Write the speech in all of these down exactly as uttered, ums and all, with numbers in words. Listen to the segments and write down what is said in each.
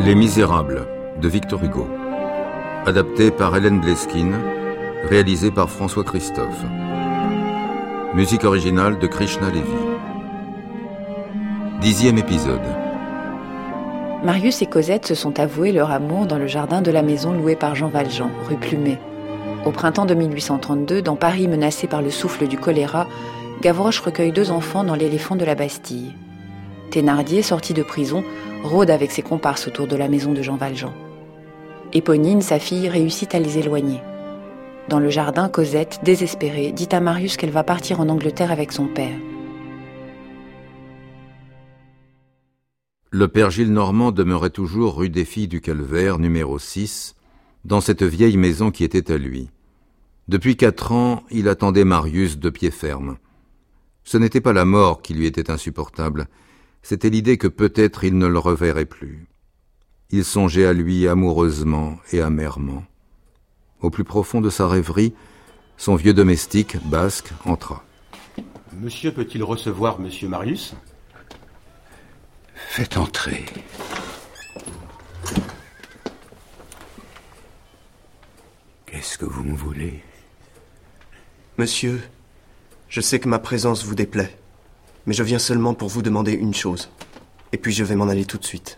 Les Misérables de Victor Hugo. Adapté par Hélène Bleskine, réalisé par François Christophe. Musique originale de Krishna Levi. Dixième épisode. Marius et Cosette se sont avoués leur amour dans le jardin de la maison louée par Jean Valjean, rue Plumet. Au printemps de mille huit cent trente-deux, dans Paris menacé par le souffle du choléra, Gavroche recueille deux enfants dans l'éléphant de la Bastille. Thénardier, sorti de prison, rôde avec ses comparses autour de la maison de Jean Valjean. Éponine, sa fille, réussit à les éloigner. Dans le jardin, Cosette, désespérée, dit à Marius qu'elle va partir en Angleterre avec son père. Le père Gillenormand demeurait toujours rue des Filles du Calvaire, numéro six, dans cette vieille maison qui était à lui. Depuis quatre ans, il attendait Marius de pied ferme. Ce n'était pas la mort qui lui était insupportable, c'était l'idée que peut-être il ne le reverrait plus. Il songeait à lui amoureusement et amèrement. Au plus profond de sa rêverie, son vieux domestique, Basque, entra. « Monsieur peut-il recevoir monsieur Marius ?» Faites entrer. Qu'est-ce que vous me voulez ? Monsieur, je sais que ma présence vous déplaît, mais je viens seulement pour vous demander une chose, et puis je vais m'en aller tout de suite.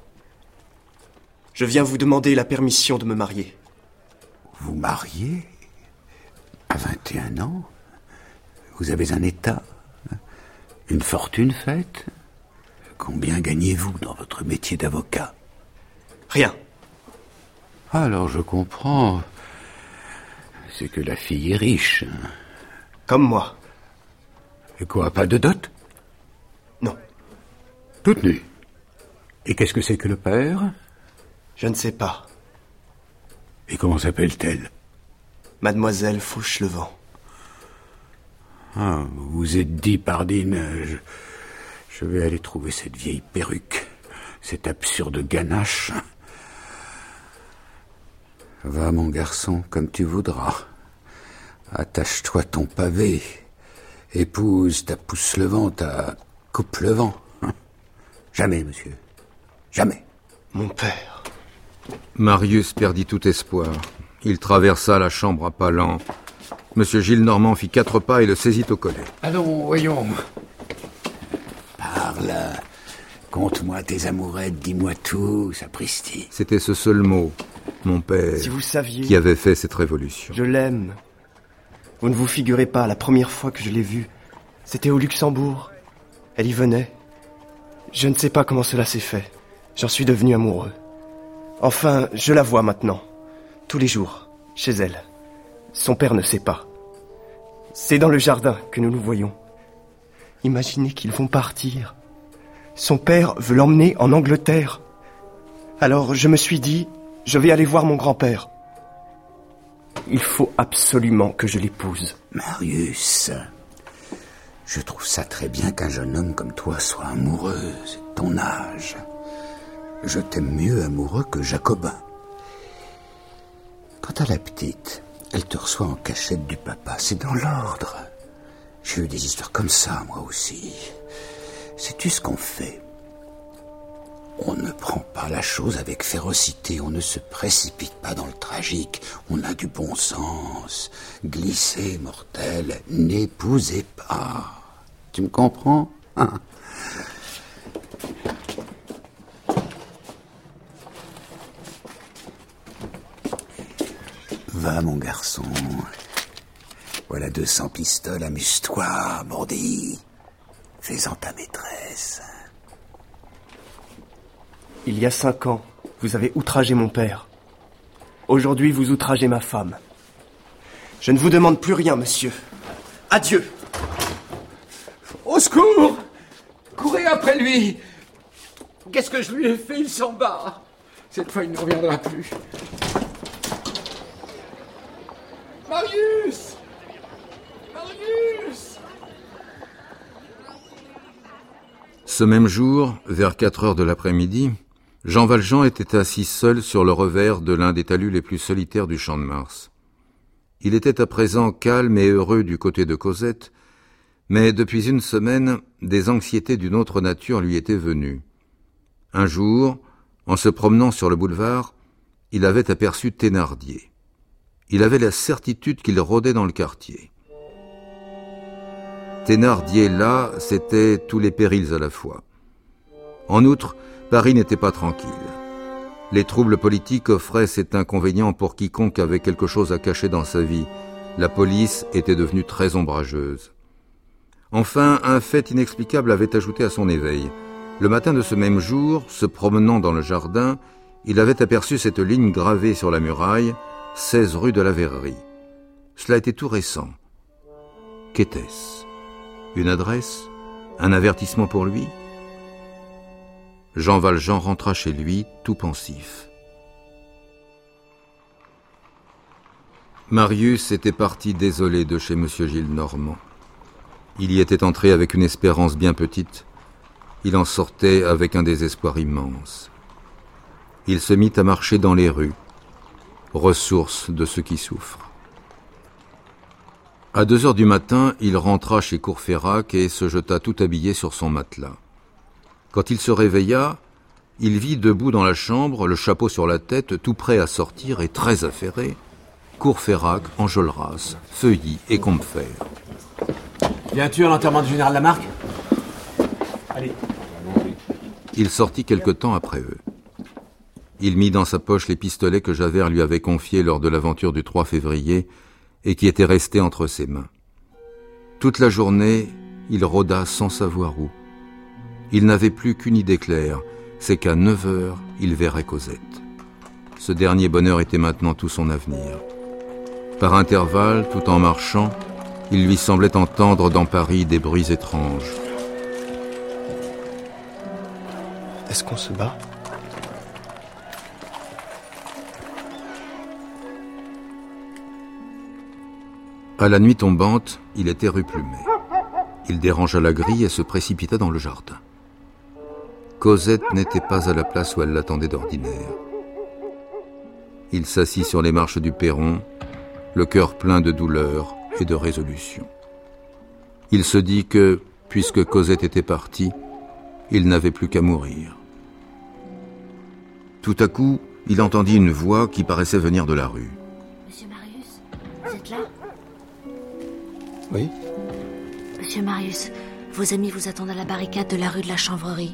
Je viens vous demander la permission de me marier. Vous marier ? À vingt et un ans ? Vous avez un état ? Une fortune faite ? Combien gagnez-vous dans votre métier d'avocat ? Rien. Alors je comprends. C'est que la fille est riche. Comme moi. Et quoi, pas de dot ? Non. Toute nue. Et qu'est-ce que c'est que le père ? Je ne sais pas. Et comment s'appelle-t-elle ? Mademoiselle Fauchelevent. Ah, vous vous êtes dit, pardine, je, je vais aller trouver cette vieille perruque, cette absurde ganache. Va, mon garçon, comme tu voudras. Attache-toi ton pavé. Épouse ta Pousse-le-Vent, ta Coupe-le-Vent. Jamais, monsieur. Jamais. Mon père. Marius perdit tout espoir. Il traversa la chambre à pas lents. Monsieur Gillenormand fit quatre pas et le saisit au collet. Allons, voyons. Parle. Conte-moi tes amourettes, dis-moi tout, sapristi. C'était ce seul mot, mon père, si vous saviez, qui avait fait cette révolution. Je l'aime. Vous ne vous figurez pas, la première fois que je l'ai vue, c'était au Luxembourg. Elle y venait. Je ne sais pas comment cela s'est fait. J'en suis devenu amoureux. Enfin, je la vois maintenant. Tous les jours, chez elle. Son père ne sait pas. C'est dans le jardin que nous nous voyons. Imaginez qu'ils vont partir. Son père veut l'emmener en Angleterre. Alors je me suis dit, je vais aller voir mon grand-père. Il faut absolument que je l'épouse. Marius, je trouve ça très bien qu'un jeune homme comme toi soit amoureux. C'est ton âge. Je t'aime mieux amoureux que jacobin. Quant à la petite, elle te reçoit en cachette du papa. C'est dans l'ordre. J'ai eu des histoires comme ça, moi aussi. Sais-tu ce qu'on fait ? On ne prend pas la chose avec férocité, on ne se précipite pas dans le tragique, on a du bon sens. Glissez, mortel, n'épousez pas. Tu me comprends, hein ? Va, mon garçon. Voilà deux cents pistoles, amuse-toi, mordi. Fais-en ta maîtresse. Il y a cinq ans, vous avez outragé mon père. Aujourd'hui, vous outragez ma femme. Je ne vous demande plus rien, monsieur. Adieu. Au secours ! Courez après lui ! Qu'est-ce que je lui ai fait ? Il s'en bat. Cette fois, il ne reviendra plus. Marius ! Marius ! Ce même jour, vers quatre heures de l'après-midi, Jean Valjean était assis seul sur le revers de l'un des talus les plus solitaires du Champ de Mars. Il était à présent calme et heureux du côté de Cosette, mais depuis une semaine, des anxiétés d'une autre nature lui étaient venues. Un jour, En se promenant sur le boulevard, il avait aperçu Thénardier. Il avait la certitude qu'il rôdait dans le quartier. Thénardier là, c'était tous les périls à la fois. En outre, Paris n'était pas tranquille. Les troubles politiques offraient cet inconvénient pour quiconque avait quelque chose à cacher dans sa vie. La police était devenue très ombrageuse. Enfin, un fait inexplicable avait ajouté à son éveil. Le matin de ce même jour, se promenant dans le jardin, il avait aperçu cette ligne gravée sur la muraille, seize rue de la Verrerie. Cela était tout récent. Qu'était-ce? Une adresse? Un avertissement pour lui? Jean Valjean rentra chez lui, tout pensif. Marius était parti désolé de chez M. Gillenormand. Il y était entré avec une espérance bien petite. Il en sortait avec un désespoir immense. Il se mit à marcher dans les rues, ressource de ceux qui souffrent. À deux heures du matin, il rentra chez Courfeyrac et se jeta tout habillé sur son matelas. Quand il se réveilla, il vit debout dans la chambre, le chapeau sur la tête, tout prêt à sortir et très affairé, Courfeyrac, Enjolras, Feuilly et Combeferre. Viens-tu à l'enterrement du général Lamarque? Allez. Il sortit quelque temps après eux. Il mit dans sa poche les pistolets que Javert lui avait confiés lors de l'aventure du trois février et qui étaient restés entre ses mains. Toute la journée, il rôda sans savoir où. Il n'avait plus qu'une idée claire, c'est qu'à neuf heures, il verrait Cosette. Ce dernier bonheur était maintenant tout son avenir. Par intervalles, tout en marchant, il lui semblait entendre dans Paris des bruits étranges. Est-ce qu'on se bat? À la nuit tombante, il était rue Plumet. Il dérangea la grille et se précipita dans le jardin. Cosette n'était pas à la place où elle l'attendait d'ordinaire. Il s'assit sur les marches du perron, le cœur plein de douleur et de résolution. Il se dit que, puisque Cosette était partie, il n'avait plus qu'à mourir. Tout à coup, il entendit une voix qui paraissait venir de la rue. Monsieur Marius, vous êtes là? Oui? Monsieur Marius, vos amis vous attendent à la barricade de la rue de la Chanvrerie.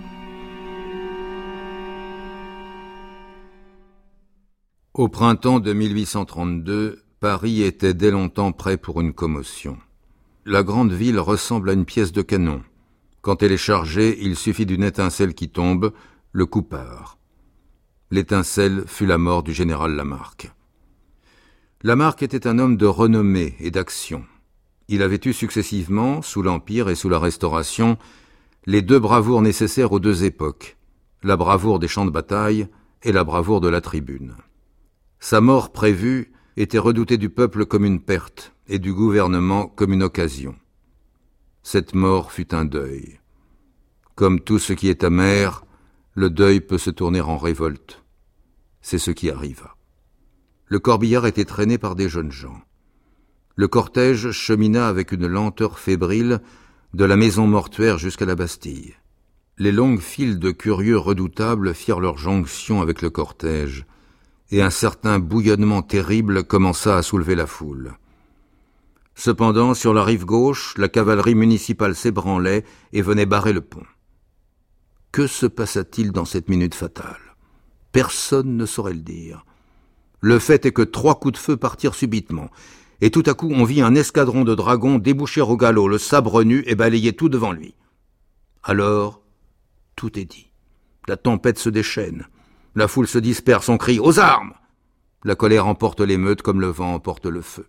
Au printemps de mille huit cent trente-deux, Paris était dès longtemps prêt pour une commotion. La grande ville ressemble à une pièce de canon. Quand elle est chargée, il suffit d'une étincelle qui tombe, le coup part. L'étincelle fut la mort du général Lamarque. Lamarque était un homme de renommée et d'action. Il avait eu successivement, sous l'Empire et sous la Restauration, les deux bravoures nécessaires aux deux époques, la bravoure des champs de bataille et la bravoure de la tribune. Sa mort prévue était redoutée du peuple comme une perte et du gouvernement comme une occasion. Cette mort fut un deuil. Comme tout ce qui est amer, le deuil peut se tourner en révolte. C'est ce qui arriva. Le corbillard était traîné par des jeunes gens. Le cortège chemina avec une lenteur fébrile de la maison mortuaire jusqu'à la Bastille. Les longues files de curieux redoutables firent leur jonction avec le cortège, et un certain bouillonnement terrible commença à soulever la foule. Cependant, sur la rive gauche, la cavalerie municipale s'ébranlait et venait barrer le pont. Que se passa-t-il dans cette minute fatale? Personne ne saurait le dire. Le fait est que trois coups de feu partirent subitement, et tout à coup on vit un escadron de dragons déboucher au galop, le sabre nu et balayer tout devant lui. Alors, tout est dit. La tempête se déchaîne. La foule se disperse, on crie « Aux armes !» La colère emporte l'émeute comme le vent emporte le feu.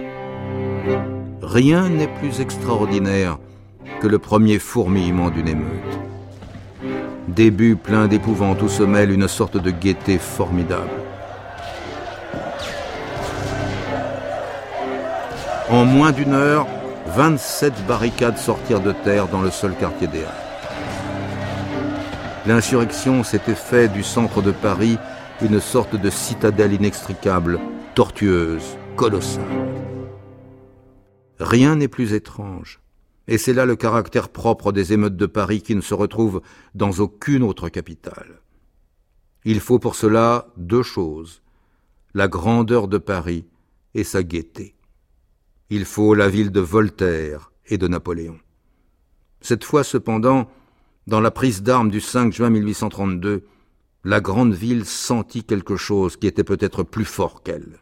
Rien n'est plus extraordinaire que le premier fourmillement d'une émeute. Début plein d'épouvante où se mêle une sorte de gaieté formidable. En moins d'une heure, vingt-sept barricades sortirent de terre dans le seul quartier des Halles. L'insurrection s'était fait du centre de Paris une sorte de citadelle inextricable, tortueuse, colossale. Rien n'est plus étrange, et c'est là le caractère propre des émeutes de Paris qui ne se retrouve dans aucune autre capitale. Il faut pour cela deux choses, la grandeur de Paris et sa gaieté. Il faut la ville de Voltaire et de Napoléon. Cette fois cependant, dans la prise d'armes du cinq juin mille huit cent trente-deux, la grande ville sentit quelque chose qui était peut-être plus fort qu'elle.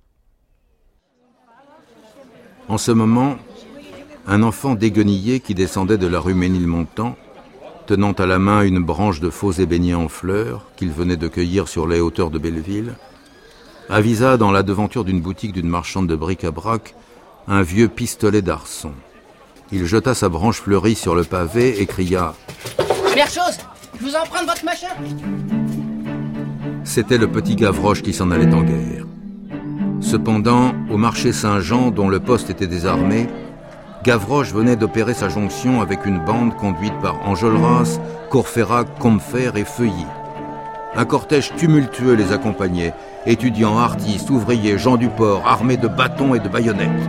En ce moment, un enfant déguenillé qui descendait de la rue Ménilmontant, tenant à la main une branche de faux ébénier en fleurs qu'il venait de cueillir sur les hauteurs de Belleville, avisa dans la devanture d'une boutique d'une marchande de bric-à-brac un vieux pistolet d'arçon. Il jeta sa branche fleurie sur le pavé et cria « Première chose, je vous en prends votre machin !» C'était le petit Gavroche qui s'en allait en guerre. Cependant, au marché Saint-Jean, dont le poste était désarmé, Gavroche venait d'opérer sa jonction avec une bande conduite par Enjolras, Courfeyrac, Combeferre et Feuilly. Un cortège tumultueux les accompagnait, étudiants, artistes, ouvriers, gens du port, armés de bâtons et de baïonnettes.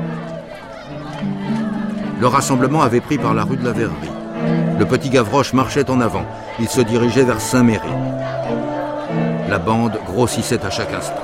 Le rassemblement avait pris par la rue de la Verrerie. Le petit Gavroche marchait en avant. Il se dirigeait vers Saint-Méry. La bande grossissait à chaque instant.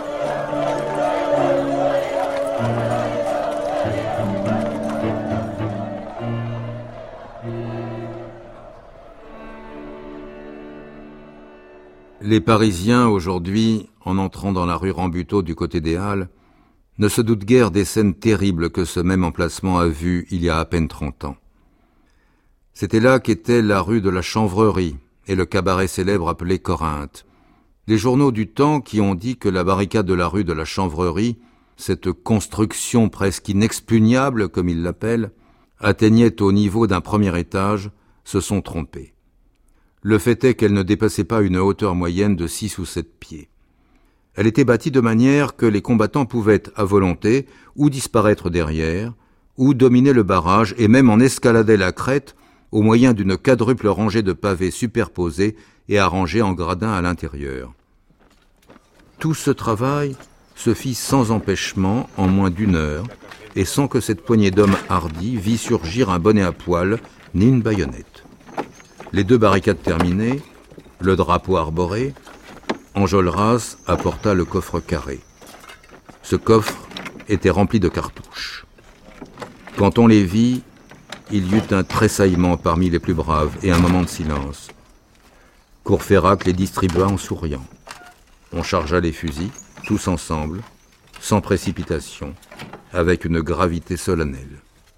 Les Parisiens, aujourd'hui, en entrant dans la rue Rambuteau du côté des Halles, ne se doutent guère des scènes terribles que ce même emplacement a vues il y a à peine trente ans. C'était là qu'était la rue de la Chanvrerie et le cabaret célèbre appelé Corinthe. Les journaux du temps qui ont dit que la barricade de la rue de la Chanvrerie, cette construction presque inexpugnable, comme ils l'appellent, atteignait au niveau d'un premier étage, se sont trompés. Le fait est qu'elle ne dépassait pas une hauteur moyenne de six ou sept pieds. Elle était bâtie de manière que les combattants pouvaient, à volonté, ou disparaître derrière, ou dominer le barrage et même en escalader la crête au moyen d'une quadruple rangée de pavés superposés et arrangés en gradins à l'intérieur. Tout ce travail se fit sans empêchement en moins d'une heure et sans que cette poignée d'hommes hardis vît surgir un bonnet à poil ni une baïonnette. Les deux barricades terminées, le drapeau arboré, Enjolras apporta le coffre carré. Ce coffre était rempli de cartouches. Quand on les vit, il y eut un tressaillement parmi les plus braves et un moment de silence. Courfeyrac les distribua en souriant. On chargea les fusils, tous ensemble, sans précipitation, avec une gravité solennelle.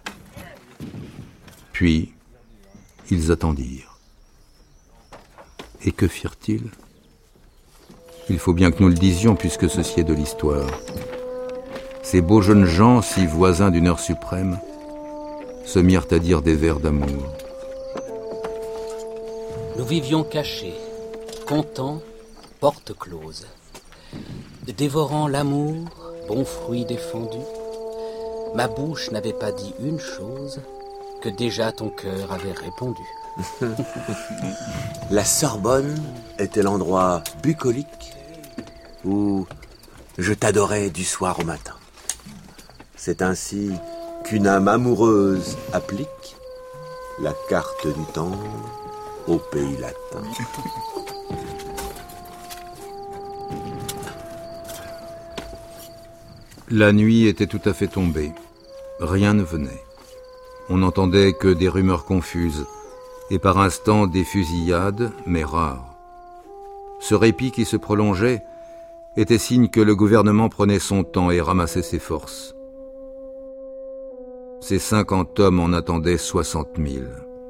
Puis, ils attendirent. Et que firent-ils ? Il faut bien que nous le disions, puisque ceci est de l'histoire. Ces beaux jeunes gens, si voisins d'une heure suprême, se mirent à dire des vers d'amour. Nous vivions cachés, contents, porte close, dévorant l'amour, bon fruit défendu. Ma bouche n'avait pas dit une chose que déjà ton cœur avait répondu. La Sorbonne était l'endroit bucolique où je t'adorais du soir au matin. C'est ainsi qu'une âme amoureuse applique la carte du temps au pays latin. La nuit était tout à fait tombée. Rien ne venait. On n'entendait que des rumeurs confuses et par instants des fusillades, mais rares. Ce répit qui se prolongeait était signe que le gouvernement prenait son temps et ramassait ses forces. Ces cinquante hommes en attendaient soixante mille.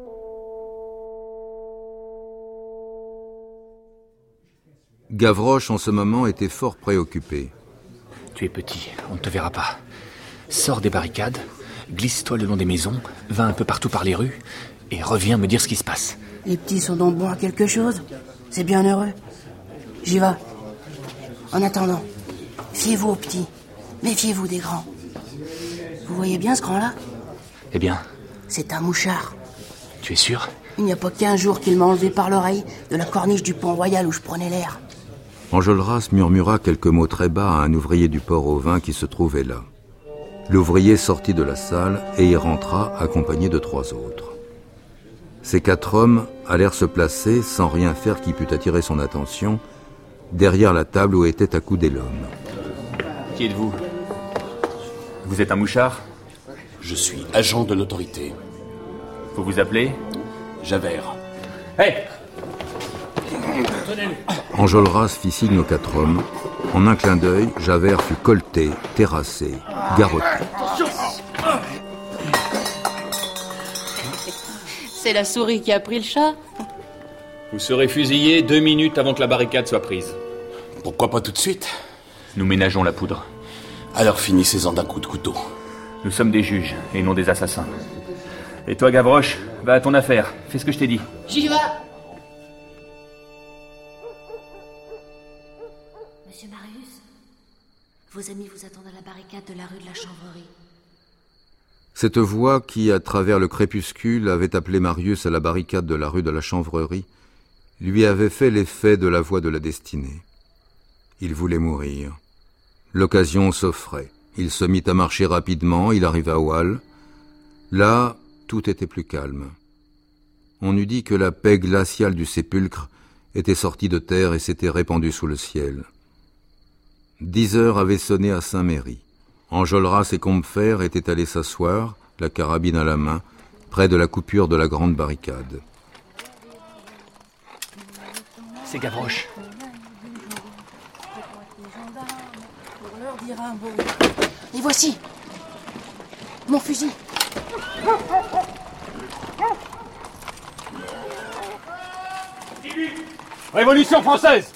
Gavroche, en ce moment, était fort préoccupé. Tu es petit, on ne te verra pas. Sors des barricades, glisse-toi le long des maisons, va un peu partout par les rues, et reviens me dire ce qui se passe. Les petits sont donc bons à quelque chose. C'est bien heureux. J'y vais. En attendant, fiez-vous aux petits. Méfiez-vous des grands. Vous voyez bien ce grand-là ? Eh bien ? C'est un mouchard. Tu es sûr ? Il n'y a pas qu'un jour qu'il m'a enlevé par l'oreille de la corniche du Pont-Royal où je prenais l'air. Enjolras murmura quelques mots très bas à un ouvrier du port au vin qui se trouvait là. L'ouvrier sortit de la salle et y rentra accompagné de trois autres. Ces quatre hommes allèrent se placer, sans rien faire qui pût attirer son attention, derrière la table où était accoudé l'homme. Qui êtes-vous? Vous êtes un mouchard? Je suis agent de l'autorité. Vous vous appelez? Javert. Hé! Enjolras fit signe aux quatre hommes. En un clin d'œil, Javert fut colleté, terrassé, garrotté. C'est la souris qui a pris le chat. Vous serez fusillé deux minutes avant que la barricade soit prise. Pourquoi pas tout de suite? Nous ménageons la poudre. Alors finissez-en d'un coup de couteau. Nous sommes des juges et non des assassins. Et toi, Gavroche, va à ton affaire. Fais ce que je t'ai dit. J'y vais. Monsieur Marius, vos amis vous attendent à la barricade de la rue de la Chanvrerie. Cette voix qui, à travers le crépuscule, avait appelé Marius à la barricade de la rue de la Chanvrerie, lui avait fait l'effet de la voix de la destinée. Il voulait mourir. L'occasion s'offrait. Il se mit à marcher rapidement, il arriva au hall. Là, tout était plus calme. On eût dit que la paix glaciale du sépulcre était sortie de terre et s'était répandue sous le ciel. Dix heures avaient sonné à Saint-Méry. Enjolras et Combeferre étaient allés s'asseoir, la carabine à la main, près de la coupure de la grande barricade. C'est Gavroche. Et voici mon fusil. Révolution française!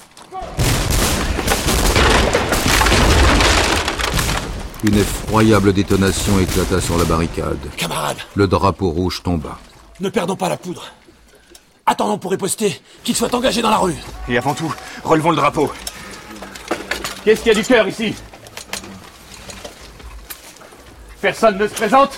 Une effroyable détonation éclata sur la barricade. Camarades! Le drapeau rouge tomba. Ne perdons pas la poudre. Attendons pour riposter qu'il soit engagé dans la rue. Et avant tout, relevons le drapeau. Qu'est-ce qu'il y a du cœur ici? Personne ne se présente?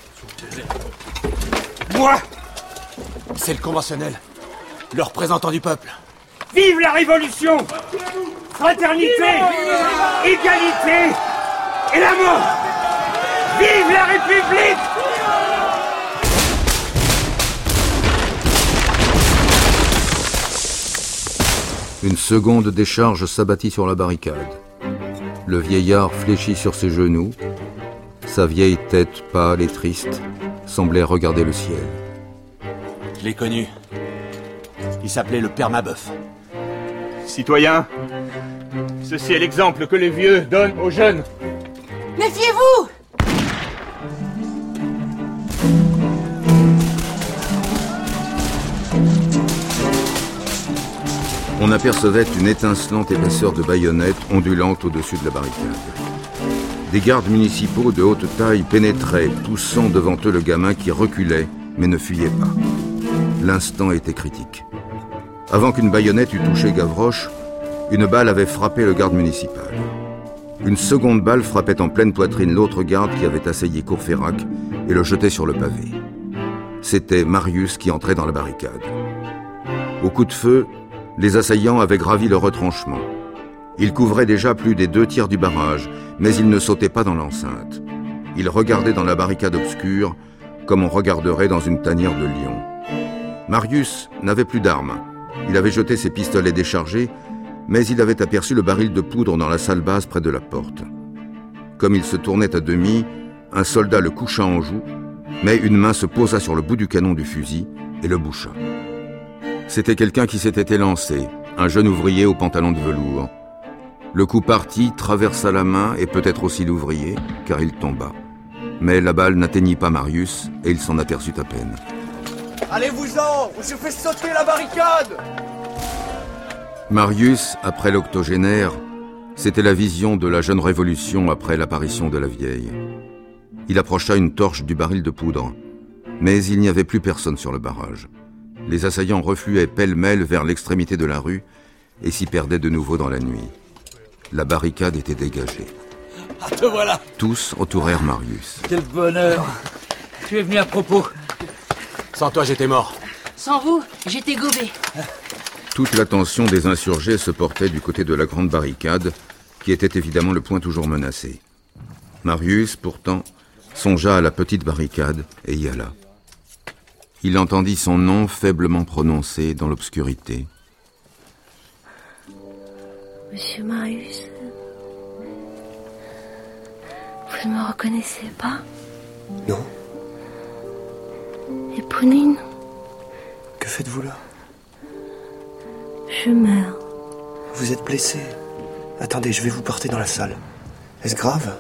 Moi! C'est le conventionnel, le représentant du peuple. Vive la Révolution! Fraternité, égalité et la mort! Vive la République! Une seconde décharge s'abattit sur la barricade. Le vieillard fléchit sur ses genoux. Sa vieille tête pâle et triste semblait regarder le ciel. Je l'ai connu. Il s'appelait le Père Mabeuf. Citoyens, ceci est l'exemple que les vieux donnent aux jeunes. Méfiez-vous! On apercevait une étincelante épaisseur de baïonnettes ondulante au-dessus de la barricade. Des gardes municipaux de haute taille pénétraient, poussant devant eux le gamin qui reculait, mais ne fuyait pas. L'instant était critique. Avant qu'une baïonnette eût touché Gavroche, une balle avait frappé le garde municipal. Une seconde balle frappait en pleine poitrine l'autre garde qui avait assailli Courfeyrac et le jetait sur le pavé. C'était Marius qui entrait dans la barricade. Au coup de feu, les assaillants avaient gravi le retranchement. Ils couvraient déjà plus des deux tiers du barrage, mais ils ne sautaient pas dans l'enceinte. Ils regardaient dans la barricade obscure, comme on regarderait dans une tanière de lion. Marius n'avait plus d'armes. Il avait jeté ses pistolets déchargés, mais il avait aperçu le baril de poudre dans la salle basse près de la porte. Comme il se tournait à demi, un soldat le coucha en joue, mais une main se posa sur le bout du canon du fusil et le boucha. C'était quelqu'un qui s'était élancé, un jeune ouvrier au pantalon de velours. Le coup partit, traversa la main et peut-être aussi l'ouvrier, car il tomba. Mais la balle n'atteignit pas Marius et il s'en aperçut à peine. Allez-vous-en, je fais sauter la barricade! Marius, après l'octogénaire, c'était la vision de la jeune révolution après l'apparition de la vieille. Il approcha une torche du baril de poudre, mais il n'y avait plus personne sur le barrage. Les assaillants refluaient pêle-mêle vers l'extrémité de la rue et s'y perdaient de nouveau dans la nuit. La barricade était dégagée. Ah, te voilà! Tous entourèrent Marius. Quel bonheur! Tu es venu à propos. Sans toi, j'étais mort. Sans vous, j'étais gobé. Toute l'attention des insurgés se portait du côté de la grande barricade, qui était évidemment le point toujours menacé. Marius, pourtant, songea à la petite barricade et y alla. Il entendit son nom faiblement prononcé dans l'obscurité. Monsieur Marius, vous ne me reconnaissez pas? Non. Éponine? Que faites-vous là? Je meurs. Vous êtes blessé. Attendez, je vais vous porter dans la salle. Est-ce grave?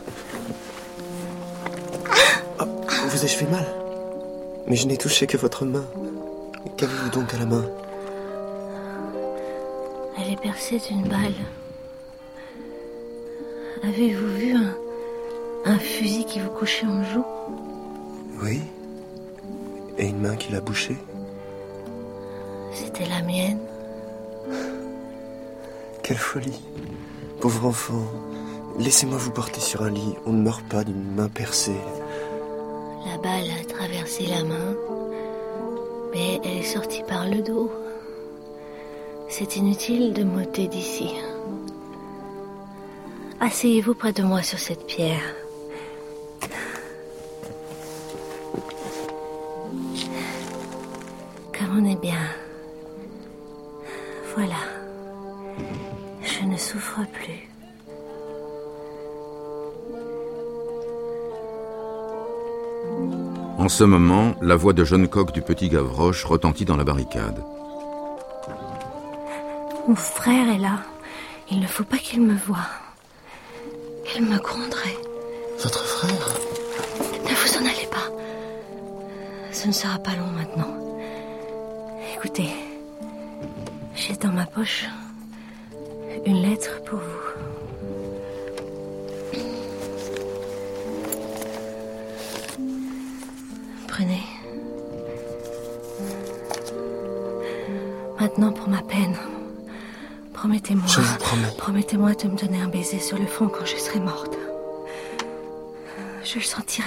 Oh, vous ai-je fait mal? Mais je n'ai touché que votre main. Qu'avez-vous donc à la main? Elle est percée d'une balle. Avez-vous vu un, un fusil qui vous couchait en joue? Oui. Et une main qui l'a bouché? C'était la mienne. Quelle folie. Pauvre enfant. Laissez-moi vous porter sur un lit. On ne meurt pas d'une main percée. La balle a traversé la main, mais elle est sortie par le dos. C'est inutile de m'ôter d'ici. Asseyez-vous près de moi sur cette pierre. Comme on est bien. Voilà. Je ne souffre plus. En ce moment, la voix de Jeune Coq du petit Gavroche retentit dans la barricade. Mon frère est là. Il ne faut pas qu'il me voie. Il me gronderait. Votre frère? Ne vous en allez pas. Ce ne sera pas long maintenant. Écoutez, j'ai dans ma poche une lettre pour vous. Prenez. Maintenant pour ma peine. Promettez-moi. Je vous promets. Promettez-moi de me donner un baiser sur le front quand je serai morte. Je le sentirai.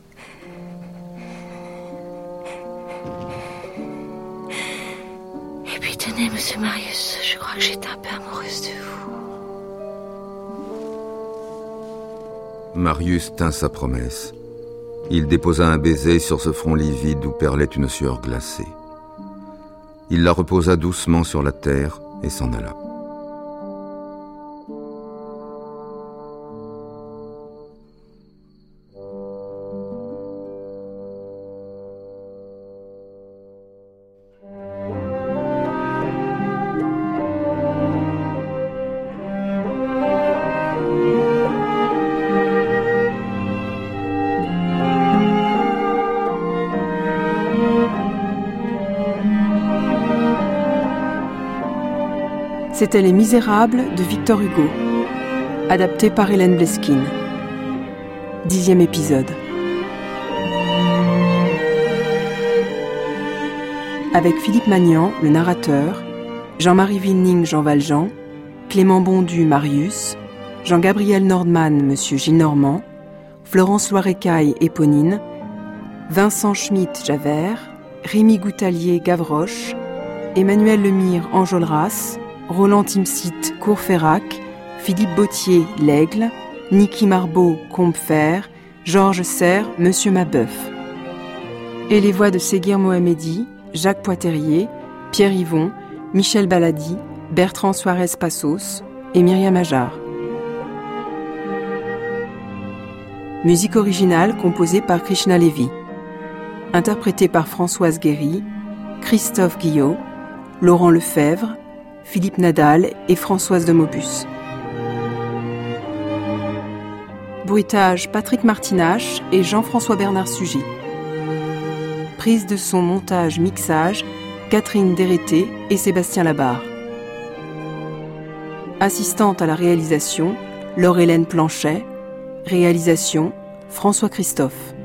Et puis tenez, monsieur Marius, je crois que j'étais un peu amoureuse de vous. Marius tint sa promesse. Il déposa un baiser sur ce front livide où perlait une sueur glacée. Il la reposa doucement sur la terre et s'en alla. C'était Les Misérables de Victor Hugo, adapté par Hélène Bleskine. Dixième épisode. Avec Philippe Magnan, le narrateur, Jean-Marie Vinning, Jean Valjean, Clément Bondu, Marius, Jean-Gabriel Nordman, Monsieur Gillenormand, Florence Loirecaille, Éponine, Vincent Schmitt, Javert, Rémi Goutalier, Gavroche, Emmanuel Lemire, Enjolras, Roland Timsit, Courfeyrac, Philippe Bautier, L'Aigle, Niki Marbeau, Combeferre, Georges Serre, Monsieur Mabeuf. Et les voix de Séguir Mohamedi, Jacques Poiterier, Pierre Yvon, Michel Baladi, Bertrand Suarez Passos et Myriam Ajar. Musique originale composée par Krishna Levy. Interprétée par Françoise Guéry, Christophe Guillot, Laurent Lefebvre, Philippe Nadal et Françoise de Maubus. Bruitage Patrick Martinache et Jean-François Bernard Sugy. Prise de son, montage, mixage, Catherine Dérété et Sébastien Labarre. Assistante à la réalisation, Laure-Hélène Planchet. Réalisation, François Christophe.